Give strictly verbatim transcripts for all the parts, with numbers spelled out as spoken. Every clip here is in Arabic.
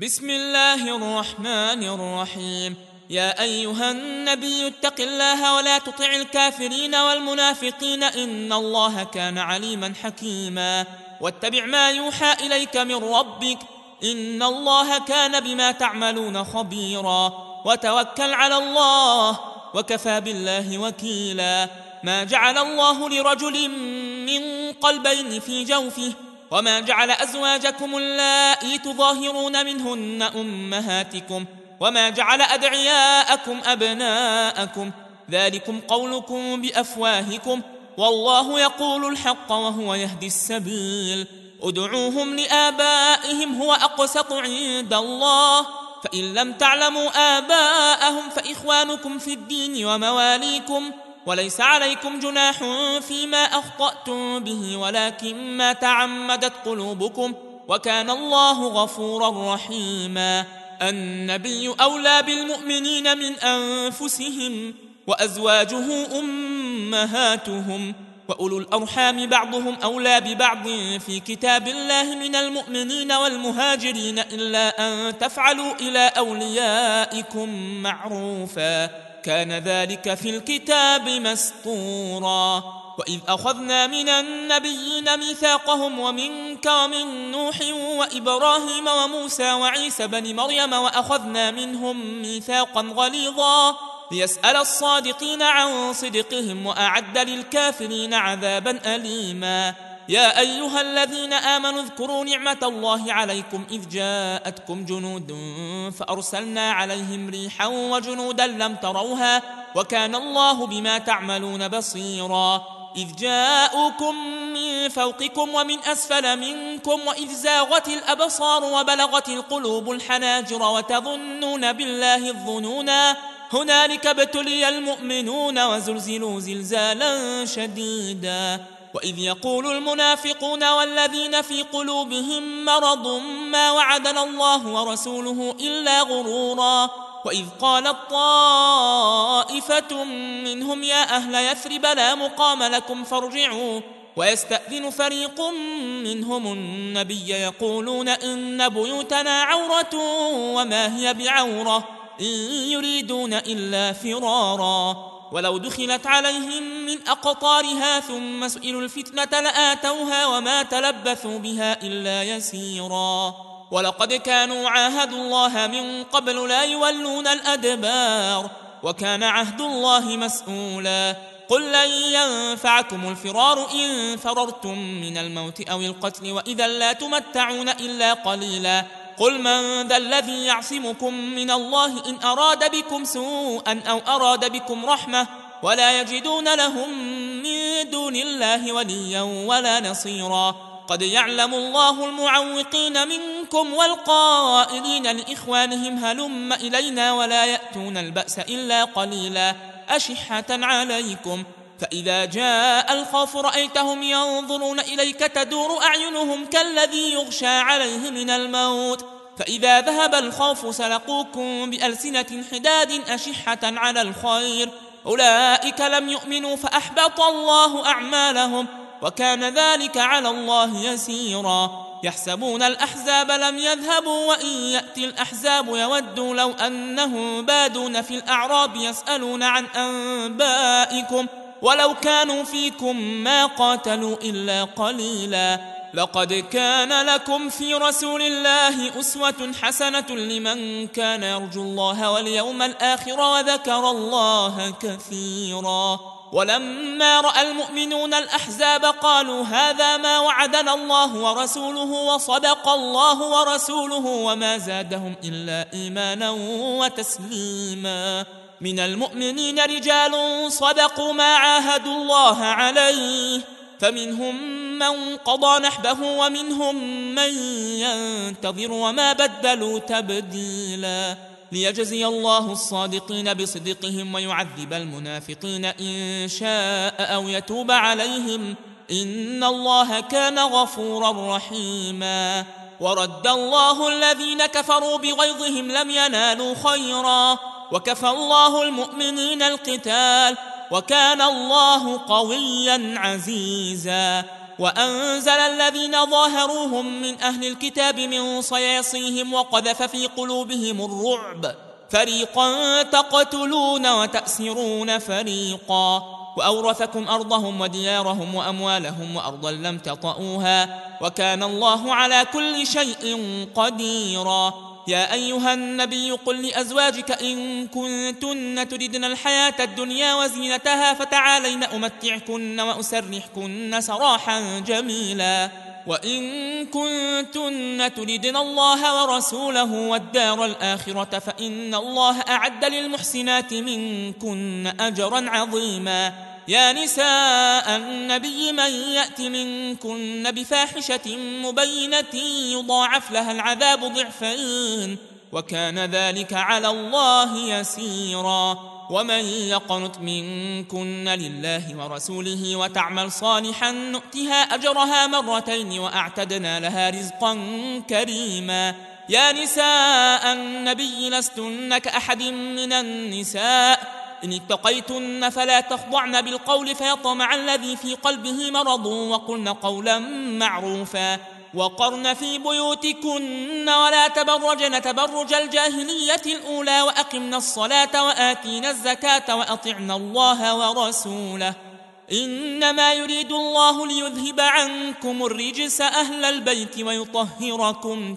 بسم الله الرحمن الرحيم. يا أيها النبي اتق الله ولا تطع الكافرين والمنافقين إن الله كان عليما حكيما. واتبع ما يوحى إليك من ربك إن الله كان بما تعملون خبيرا. وتوكل على الله وكفى بالله وكيلا. ما جعل الله لرجل من قلبين في جوفه وما جعل أزواجكم اللائي تظاهرون منهن أمهاتكم وما جعل أدعياءكم أبناءكم ذلكم قولكم بأفواهكم والله يقول الحق وهو يهدي السبيل. ادعوهم لآبائهم هو أقسط عند الله فإن لم تعلموا آباءهم فإخوانكم في الدين ومواليكم وليس عليكم جناح فيما أخطأتم به ولكن ما تعمدت قلوبكم وكان الله غفورا رحيما. النبي أولى بالمؤمنين من أنفسهم وأزواجه أمهاتهم وأولو الأرحام بعضهم أولى ببعض في كتاب الله من المؤمنين والمهاجرين إلا أن تفعلوا إلى أوليائكم معروفا كان ذلك في الكتاب مسطورا. وإذ أخذنا من النبيين ميثاقهم ومنك ومن نوح وإبراهيم وموسى وعيسى بن مريم وأخذنا منهم ميثاقا غليظا ليسأل الصادقين عن صدقهم وأعد للكافرين عذابا أليما. يا أيها الذين آمنوا اذكروا نعمة الله عليكم إذ جاءتكم جنود فأرسلنا عليهم ريحا وجنودا لم تروها وكان الله بما تعملون بصيرا. إذ جاءوكم من فوقكم ومن أسفل منكم وإذ زاغت الأبصار وبلغت القلوب الحناجر وتظنون بالله الظنونا هنالك ابتلي المؤمنون وزلزلوا زلزالا شديدا. وإذ يقول المنافقون والذين في قلوبهم مرض ما وعدنا الله ورسوله إلا غرورا. وإذ قالت طائفة منهم يا أهل يثرب لا مقام لكم فارجعوا ويستأذن فريق منهم النبي يقولون إن بيوتنا عورة وما هي بعورة إن يريدون إلا فرارا. ولو دخلت عليهم من أقطارها ثم سئلوا الفتنة لآتوها وما تلبثوا بها إلا يسيرا. ولقد كانوا عاهدوا الله من قبل لا يولون الأدبار وكان عهد الله مسؤولا. قل لن ينفعكم الفرار إن فررتم من الموت أو القتل وإذا لا تمتعون إلا قليلا. قل من ذا الذي يعصمكم من الله إن أراد بكم سوءا أو أراد بكم رحمة ولا يجدون لهم من دون الله وليا ولا نصيرا. قد يعلم الله المعوقين منكم والقائلين لإخوانهم هلم إلينا ولا يأتون البأس إلا قليلا أشحة عليكم فإذا جاء الخوف رأيتهم ينظرون إليك تدور أعينهم كالذي يغشى عليه من الموت فإذا ذهب الخوف سلقوكم بألسنة حداد أشحة على الخير أولئك لم يؤمنوا فأحبط الله أعمالهم وكان ذلك على الله يسيرا. يحسبون الأحزاب لم يذهبوا وإن يأتي الأحزاب يودوا لو أنهم بادون في الأعراب يسألون عن أنبائكم ولو كانوا فيكم ما قاتلوا إلا قليلا. لقد كان لكم في رسول الله أسوة حسنة لمن كان يرجو الله واليوم الآخر وذكر الله كثيرا. ولما رأى المؤمنون الأحزاب قالوا هذا ما وعدنا الله ورسوله وصدق الله ورسوله وما زادهم إلا إيمانا وتسليما. من المؤمنين رجال صدقوا ما عاهدوا الله عليه فمنهم من قضى نحبه ومنهم من ينتظر وما بدلوا تبديلا. ليجزي الله الصادقين بصدقهم ويعذب المنافقين إن شاء أو يتوب عليهم إن الله كان غفورا رحيما. ورد الله الذين كفروا بغيظهم لم ينالوا خيرا وكفى الله المؤمنين القتال وكان الله قويا عزيزا. وأنزل الذين ظاهروهم من أهل الكتاب من صياصيهم وقذف في قلوبهم الرعب فريقا تقتلون وتأسرون فريقا وأورثكم أرضهم وديارهم وأموالهم وأرضا لم تطئوها وكان الله على كل شيء قديرا. يا أيها النبي قل لأزواجك إن كنتن تردن الحياة الدنيا وزينتها فتعالين أمتعكن وأسرحكن سراحا جميلا وإن كنتن تردن الله ورسوله والدار الآخرة فإن الله أعد للمحسنات منكن أجرا عظيما. يا نساء النبي من يأت منكن بفاحشة مبينة يضاعف لها العذاب ضعفين وكان ذلك على الله يسيرا. ومن يقنت منكن لله ورسوله وتعمل صالحا نؤتها أجرها مرتين وأعتدنا لها رزقا كريما. يا نساء النبي لستن كأحد من النساء إن اتقيتن فلا تخضعن بالقول فيطمع الذي في قلبه مرض وقلن قولا معروفا وقرن في بيوتكن ولا تبرجن تبرج الجاهلية الأولى وأقمن الصلاة وآتينا الزكاة وأطعنا الله ورسوله إنما يريد الله ليذهب عنكم الرجس أهل البيت ويطهركم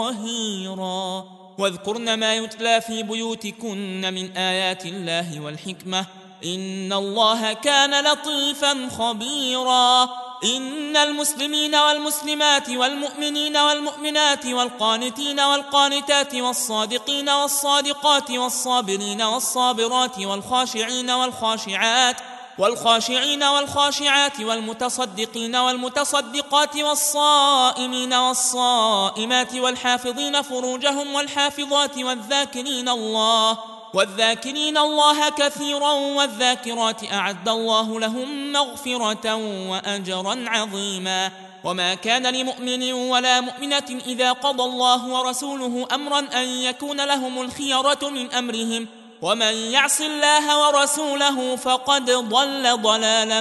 تطهيرا. واذكرن ما يتلى في بيوتكن من آيات الله والحكمة إن الله كان لطيفا خبيرا. إن المسلمين والمسلمات والمؤمنين والمؤمنات والقانتين والقانتات والصادقين والصادقات والصابرين والصابرات والخاشعين والخاشعات والخاشعين والخاشعات والمتصدقين والمتصدقات والصائمين والصائمات والحافظين فروجهم والحافظات والذاكرين الله والذاكرين الله كثيرا والذاكرات أعد الله لهم مغفرة وأجرا عظيما. وما كان لمؤمن ولا مؤمنة إذا قضى الله ورسوله أمرا أن يكون لهم الخيرة من أمرهم ومن يعص الله ورسوله فقد ضل ضلالا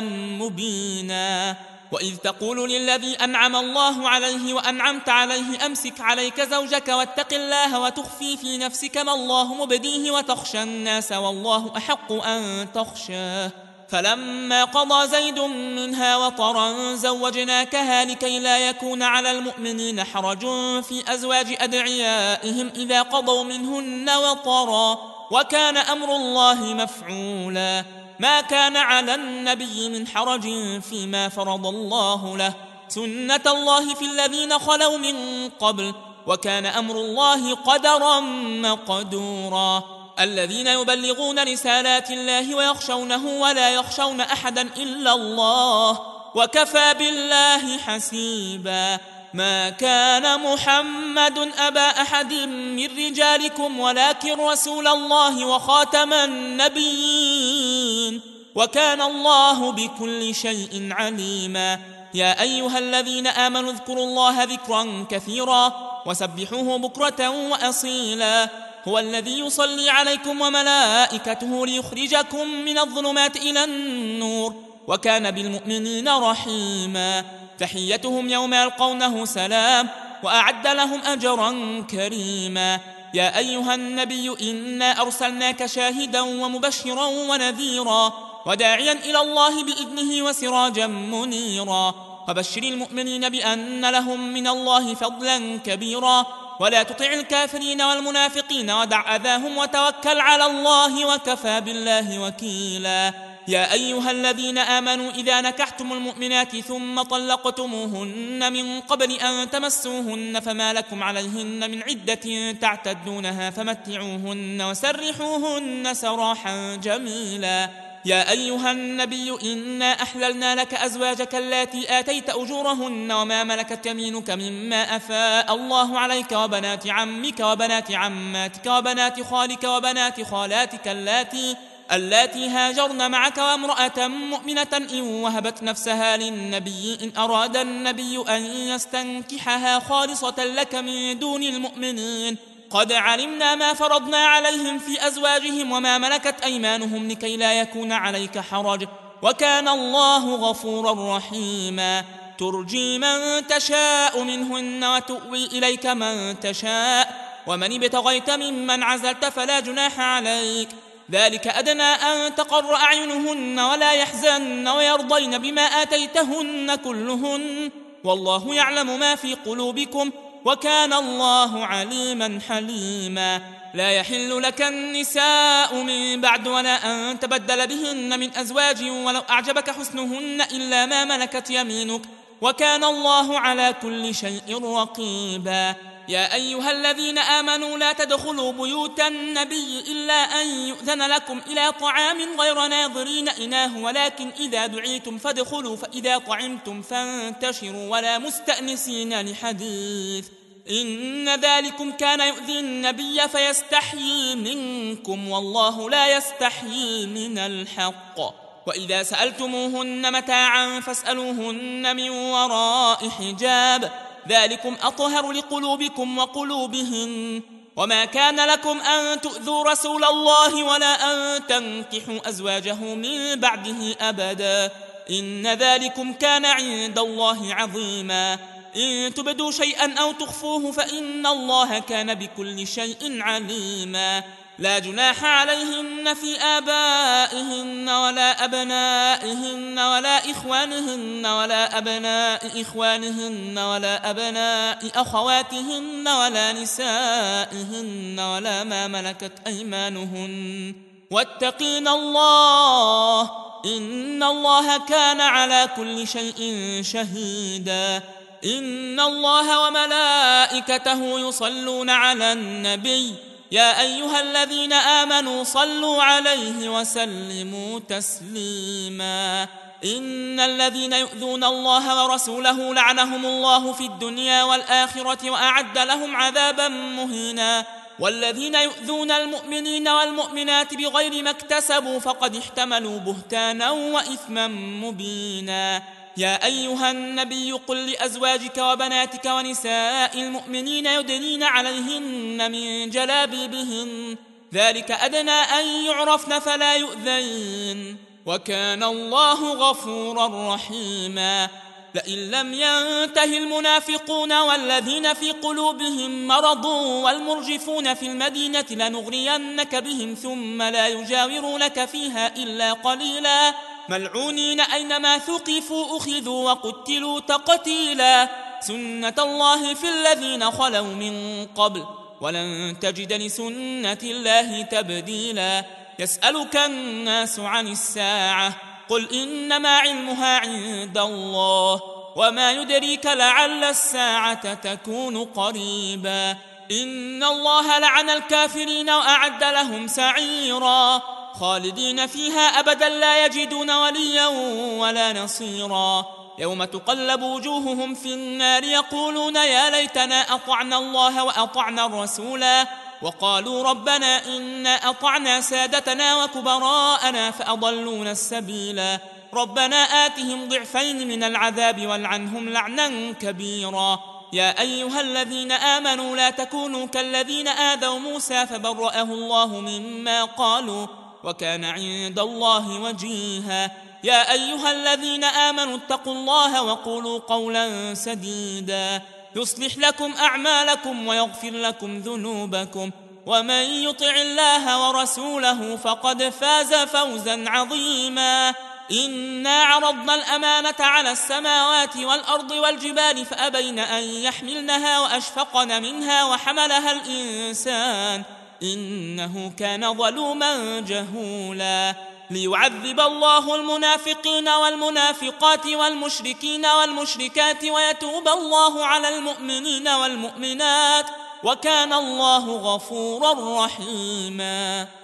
مبينا. وإذ تقول للذي أنعم الله عليه وأنعمت عليه أمسك عليك زوجك واتق الله وتخفي في نفسك ما الله مبديه وتخشى الناس والله أحق أن تخشاه فلما قضى زيد منها وطرا زوجناكها لكي لا يكون على المؤمنين حرج في أزواج أدعيائهم إذا قضوا منهن وطرا وكان أمر الله مفعولا. ما كان على النبي من حرج فيما فرض الله له سنة الله في الذين خلوا من قبل وكان أمر الله قدرا مقدورا. الذين يبلغون رسالات الله ويخشونه ولا يخشون أحدا إلا الله وكفى بالله حسيبا. ما كان محمد أبا أحد من رجالكم ولكن رسول الله وخاتم النبيين وكان الله بكل شيء عليما. يا أيها الذين آمنوا اذكروا الله ذكرا كثيرا وسبحوه بكرة وأصيلا. هو الذي يصلي عليكم وملائكته ليخرجكم من الظلمات إلى النور وكان بالمؤمنين رحيما. تحيتهم يوم يلقونه سلام وأعد لهم أجرا كريما. يا أيها النبي إنا أرسلناك شاهدا ومبشرا ونذيرا وداعيا إلى الله بإذنه وسراجا منيرا وبشر المؤمنين بأن لهم من الله فضلا كبيرا ولا تطع الكافرين والمنافقين ودع أذاهم وتوكل على الله وكفى بالله وكيلا. يا أيها الذين آمنوا إذا نكحتم المؤمنات ثم طلقتموهن من قبل أن تمسوهن فما لكم عليهن من عدة تعتدونها فمتعوهن وسرحوهن سراحا جميلا. يا أيها النبي إنا أحللنا لك أزواجك اللاتي آتيت أجورهن وما ملكت يمينك مما أفاء الله عليك وبنات عمك وبنات عماتك وبنات خالك وبنات خالاتك اللاتي اللاتي هاجرن معك وامرأة مؤمنة إن وهبت نفسها للنبي إن أراد النبي أن يستنكحها خالصة لك من دون المؤمنين قد علمنا ما فرضنا عليهم في أزواجهم وما ملكت أيمانهم لكي لا يكون عليك حرج وكان الله غفورا رحيما. ترجي من تشاء منهن وتؤوي إليك من تشاء، ومن ابتغيت ممن عزلت فلا جناح عليك. ذلك أدنى أن تقر أعينهن ولا يحزن ويرضين بما آتيتهن كلهن، والله يعلم ما في قلوبكم وكان الله عليما حليما. لا يحل لك النساء من بعد ولا أن تبدل بهن من أزواج ولو أعجبك حسنهن إلا ما ملكت يمينك، وكان الله على كل شيء رقيبا. يا أيها الذين آمنوا لا تدخلوا بيوت النبي إلا أن يؤذن لكم إلى طعام غير ناظرين إناه، ولكن إذا دعيتم فادخلوا، فإذا طعمتم فانتشروا ولا مستأنسين لحديث، إن ذلكم كان يؤذي النبي فيستحيي منكم، والله لا يستحيي من الحق. وإذا سألتموهن متاعا فاسألوهن من وراء حجاب، ذلكم أطهر لقلوبكم وقلوبهن. وما كان لكم أن تؤذوا رسول الله ولا أن تنكحوا أزواجه من بعده أبدا، إن ذلكم كان عند الله عظيما. إن تبدوا شيئا أو تخفوه فإن الله كان بكل شيء عليما. لا جناح عليهن في آبائهن ولا أبنائهن ولا إخوانهن ولا أبناء إخوانهن ولا أبناء أخواتهن ولا نسائهن ولا ما ملكت أيمانهن، واتقين الله إن الله كان على كل شيء شهيدا. إن الله وملائكته يصلون على النبي، يا أيها الذين آمنوا صلوا عليه وسلموا تسليما. إن الذين يؤذون الله ورسوله لعنهم الله في الدنيا والآخرة وأعد لهم عذابا مهينا. والذين يؤذون المؤمنين والمؤمنات بغير ما اكتسبوا فقد احتملوا بهتانا وإثما مبينا. يا أيها النبي قل لأزواجك وبناتك ونساء المؤمنين يدنين عليهن من جلابيبهن، ذلك أدنى أن يعرفن فلا يؤذين، وكان الله غفورا رحيما. لئن لم ينته المنافقون والذين في قلوبهم مرض والمرجفون في المدينة لنغرينك بهم ثم لا يجاورونك فيها إلا قليلا، ملعونين أينما ثقفوا أخذوا وقتلوا تقتيلا. سنة الله في الذين خلوا من قبل ولن تجد لسنة الله تبديلا. يسألك الناس عن الساعة قل إنما علمها عند الله وما يدريك لعل الساعة تكون قريبا. إن الله لعن الكافرين وأعد لهم سعيرا خالدين فيها أبدا لا يجدون وليا ولا نصيرا. يوم تقلب وجوههم في النار يقولون يا ليتنا أطعنا الله وأطعنا الرسولا وقالوا ربنا إنا أطعنا سادتنا وكبراءنا فأضلونا السبيلا ربنا آتهم ضعفين من العذاب والعنهم لعنا كبيرا. يا أيها الذين آمنوا لا تكونوا كالذين آذوا موسى فبرأه الله مما قالوا وكان عند الله وجيها. يا أيها الذين آمنوا اتقوا الله وقولوا قولا سديدا يصلح لكم أعمالكم ويغفر لكم ذنوبكم ومن يطع الله ورسوله فقد فاز فوزا عظيما. إنا عرضنا الأمانة على السماوات والأرض والجبال فأبين أن يحملنها وأشفقن منها وحملها الإنسان إنه كان ظلوما جهولا. ليعذب الله المنافقين والمنافقات والمشركين والمشركات ويتوب الله على المؤمنين والمؤمنات وكان الله غفورا رحيما.